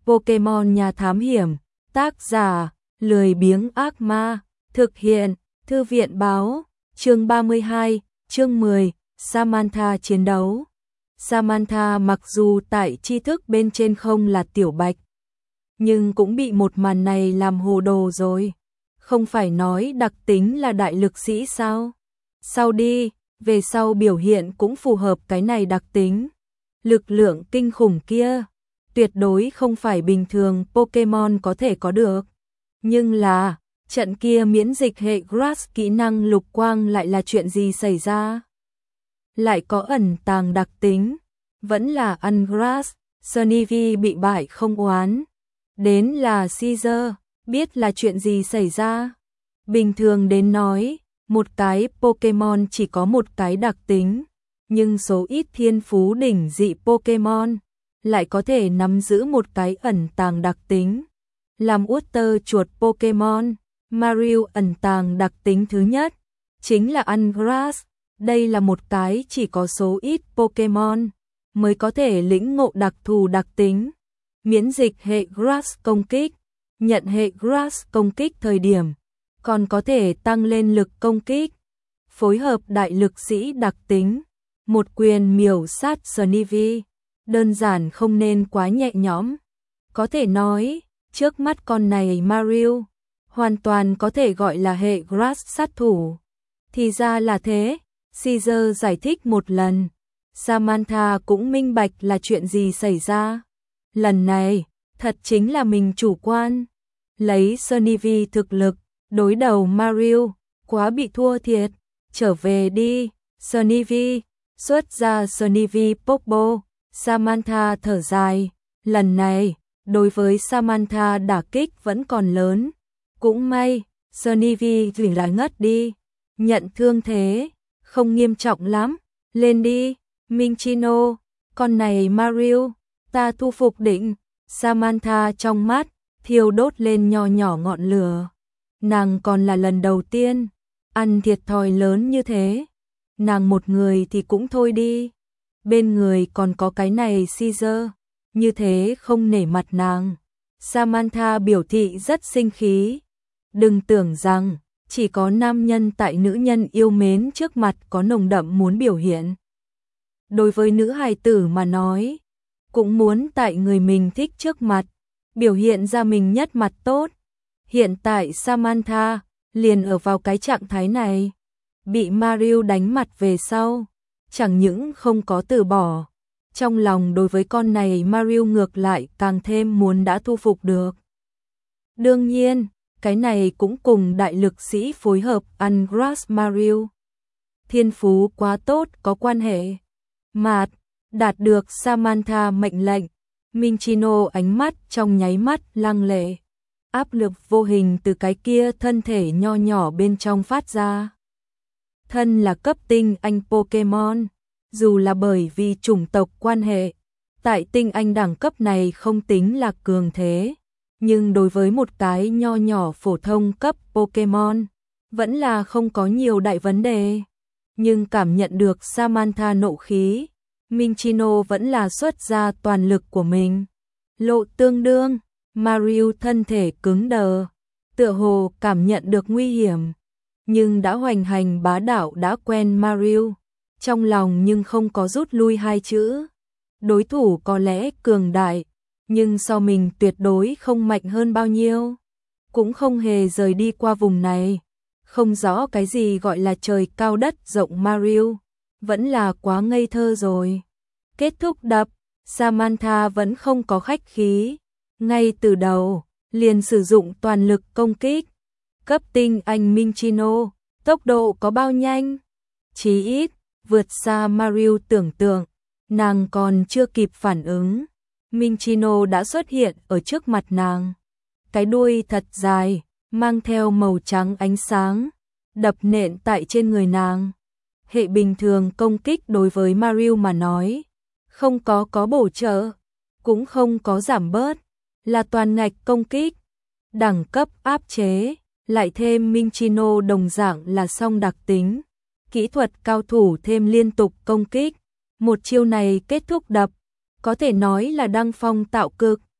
Pokemon nhà thám hiểm, tác giả, lười biếng ác ma, thực hiện, thư viện báo, chương 32, chương 10, Samantha chiến đấu. Samantha mặc dù tại tri thức bên trên không là tiểu bạch, nhưng cũng bị một màn này làm hồ đồ rồi. Không phải nói đặc tính là đại lực sĩ sao? Sau đi, về sau biểu hiện cũng phù hợp cái này đặc tính. Lực lượng kinh khủng kia, tuyệt đối không phải bình thường Pokemon có thể có được. Nhưng là, trận kia miễn dịch hệ Grass kỹ năng lục quang lại là chuyện gì xảy ra? Lại có ẩn tàng đặc tính, vẫn là ăn Grass, Snivy bị bại không oán. Đến là Caesar, biết là chuyện gì xảy ra. Bình thường đến nói, một cái Pokemon chỉ có một cái đặc tính, nhưng số ít thiên phú đỉnh dị Pokemon lại có thể nắm giữ một cái ẩn tàng đặc tính. Làm Water chuột Pokemon, Mario ẩn tàng đặc tính thứ nhất chính là ăn Grass. Đây là một cái chỉ có số ít Pokemon mới có thể lĩnh ngộ đặc thù đặc tính. Miễn dịch hệ Grass công kích, nhận hệ Grass công kích thời điểm, còn có thể tăng lên lực công kích. Phối hợp đại lực sĩ đặc tính, một quyền miểu sát Snivy, đơn giản không nên quá nhẹ nhõm. Có thể nói, trước mắt con này Mario, hoàn toàn có thể gọi là hệ Grass sát thủ. Thì ra là thế, Caesar giải thích một lần. Samantha cũng minh bạch là chuyện gì xảy ra. Lần này, thật chính là mình chủ quan. Lấy Snivy thực lực, đối đầu Mario, quá bị thua thiệt. Trở về đi, Snivy, xuất ra Snivy Popo. Samantha thở dài, lần này, đối với Samantha đả kích vẫn còn lớn. Cũng may, Snivy dừng lại ngất đi. Nhận thương thế, không nghiêm trọng lắm. Lên đi, Minccino, con này Mario, ta thu phục định. Samantha trong mắt, thiêu đốt lên nho nhỏ ngọn lửa. Nàng còn là lần đầu tiên ăn thiệt thòi lớn như thế. Nàng một người thì cũng thôi đi, bên người còn có cái này Caesar, như thế không nể mặt nàng. Samantha biểu thị rất sinh khí. Đừng tưởng rằng chỉ có nam nhân tại nữ nhân yêu mến trước mặt có nồng đậm muốn biểu hiện. Đối với nữ hài tử mà nói, cũng muốn tại người mình thích trước mặt biểu hiện ra mình nhất mặt tốt. Hiện tại Samantha liền ở vào cái trạng thái này, bị Mario đánh mặt về sau, chẳng những không có từ bỏ, trong lòng đối với con này Mario ngược lại càng thêm muốn đã thu phục được. Đương nhiên, cái này cũng cùng đại lực sĩ phối hợp ăn Grass Mario. Thiên phú quá tốt có quan hệ. Mạt, đạt được Samantha mệnh lệnh, Minccino ánh mắt trong nháy mắt lăng lệ. Áp lực vô hình từ cái kia thân thể nho nhỏ bên trong phát ra. Thân là cấp tinh anh Pokemon, dù là bởi vì chủng tộc quan hệ, tại tinh anh đẳng cấp này không tính là cường thế, nhưng đối với một cái nho nhỏ phổ thông cấp Pokemon, vẫn là không có nhiều đại vấn đề. Nhưng cảm nhận được Samantha nộ khí, Minccino vẫn là xuất ra toàn lực của mình. Lộ tương đương, Mario thân thể cứng đờ, tựa hồ cảm nhận được nguy hiểm, nhưng đã hoành hành bá đạo đã quen Mario, trong lòng nhưng không có rút lui hai chữ. Đối thủ có lẽ cường đại, nhưng so mình tuyệt đối không mạnh hơn bao nhiêu, cũng không hề rời đi qua vùng này. Không rõ cái gì gọi là trời cao đất rộng Mario, vẫn là quá ngây thơ rồi. Kết thúc đập, Samantha vẫn không có khách khí, ngay từ đầu liền sử dụng toàn lực công kích. Cấp tinh anh Minccino, tốc độ có bao nhanh? Chí ít, vượt xa Mario tưởng tượng. Nàng còn chưa kịp phản ứng, Minccino đã xuất hiện ở trước mặt nàng. Cái đuôi thật dài, mang theo màu trắng ánh sáng, đập nện tại trên người nàng. Hệ bình thường công kích đối với Mario mà nói, không có bổ trợ, cũng không có giảm bớt, là toàn ngạch công kích. Đẳng cấp áp chế, lại thêm Minccino đồng dạng là song đặc tính. Kỹ thuật cao thủ thêm liên tục công kích, một chiêu này kết thúc đập, có thể nói là đăng phong tạo cực.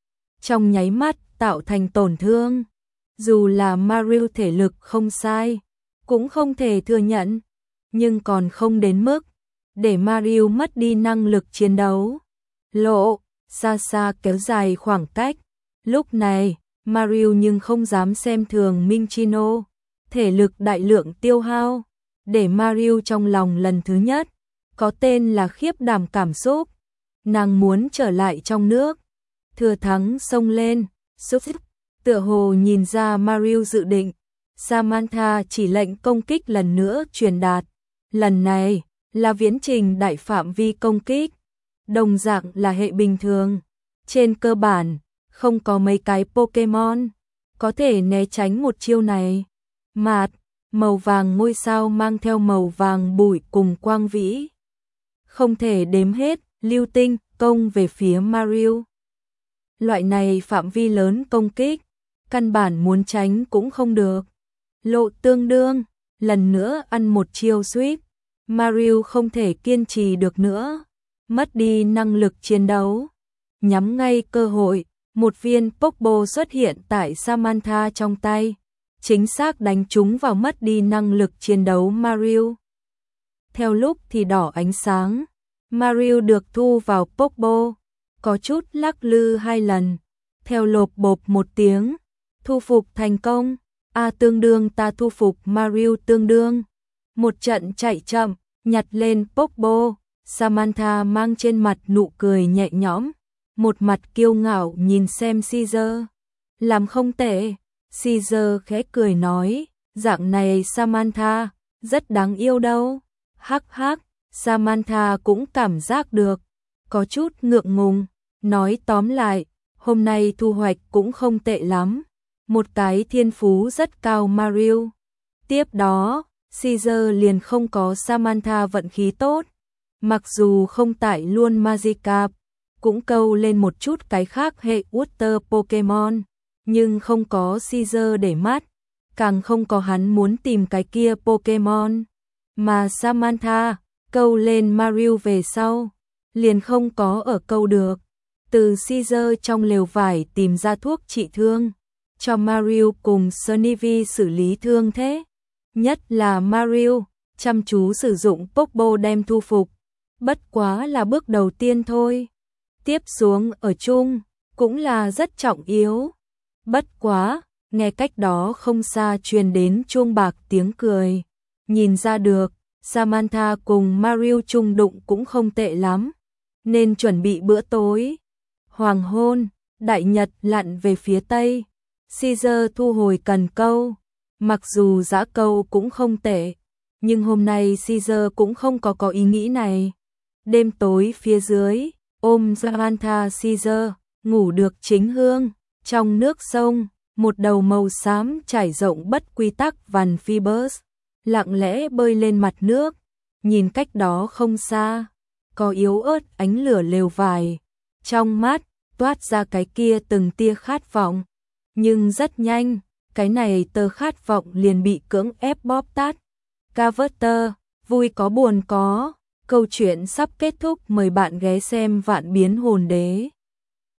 trong nháy mắt tạo thành tổn thương. Dù là Marill thể lực không sai, cũng không thể thừa nhận, nhưng còn không đến mức để Marill mất đi năng lực chiến đấu. Lộ, xa xa kéo dài khoảng cách. Lúc này, Marill nhưng không dám xem thường Minchino, thể lực đại lượng tiêu hao, để Marill trong lòng lần thứ nhất có tên là khiếp đảm cảm xúc. Nàng muốn trở lại trong nước, thừa thắng xông lên, tựa hồ nhìn ra Marill dự định. Samantha chỉ lệnh công kích lần nữa truyền đạt. Lần này là viễn trình đại phạm vi công kích, đồng dạng là hệ bình thường. Trên cơ bản, không có mấy cái Pokemon có thể né tránh một chiêu này. Mạt, màu vàng ngôi sao mang theo màu vàng bụi cùng quang vĩ, không thể đếm hết, lưu tinh công về phía Marill. Loại này phạm vi lớn công kích, căn bản muốn tránh cũng không được. Lộ tương đương, lần nữa ăn một chiêu sweep, Marill không thể kiên trì được nữa, mất đi năng lực chiến đấu. Nhắm ngay cơ hội, một viên Pokeball xuất hiện tại Samantha trong tay, chính xác đánh trúng vào mất đi năng lực chiến đấu Marill. Theo lúc thì đỏ ánh sáng, Marill được thu vào Pokeball, có chút lắc lư 2 lần, theo lộp bộp một tiếng, thu phục thành công. Tương đương ta thu phục Marill tương đương. Một trận chạy chậm, nhặt lên Pokeball, Samantha mang trên mặt nụ cười nhẹ nhõm, một mặt kiêu ngạo nhìn xem Caesar. Làm không tệ, Caesar khẽ cười nói, dạng này Samantha, rất đáng yêu đâu. Hắc hắc, Samantha cũng cảm giác được, có chút ngượng ngùng, nói tóm lại, hôm nay thu hoạch cũng không tệ lắm. Một cái thiên phú rất cao Marill. Tiếp đó, Caesar liền không có Samantha vận khí tốt. Mặc dù không tải luôn Magikarp, cũng câu lên một chút cái khác hệ Water Pokemon, nhưng không có Caesar để mắt, càng không có hắn muốn tìm cái kia Pokemon. Mà Samantha câu lên Marill về sau, liền không có ở câu được. Từ Caesar trong lều vải tìm ra thuốc trị thương, cho Marill cùng Snivy xử lý thương thế. Nhất là Marill, chăm chú sử dụng Pokeball đem thu phục. Bất quá là bước đầu tiên thôi. Tiếp xuống ở chung, cũng là rất trọng yếu. Bất quá, nghe cách đó không xa truyền đến chuông bạc tiếng cười. Nhìn ra được, Samantha cùng Marill chung đụng cũng không tệ lắm, nên chuẩn bị bữa tối. Hoàng hôn, đại nhật lặn về phía tây. Caesar thu hồi cần câu, mặc dù giã câu cũng không tệ, nhưng hôm nay Caesar cũng không có ý nghĩ này. Đêm tối phía dưới, ôm Samantha Caesar, ngủ được chính hương, trong nước sông, một đầu màu xám trải rộng bất quy tắc vằn Phoebus, lặng lẽ bơi lên mặt nước, nhìn cách đó không xa, có yếu ớt ánh lửa lều vải, trong mắt toát ra cái kia từng tia khát vọng. Nhưng rất nhanh, cái này tơ khát vọng liền bị cưỡng ép bóp tắt. Carver, vui có buồn có, câu chuyện sắp kết thúc, mời bạn ghé xem Vạn Biến Hồn Đế.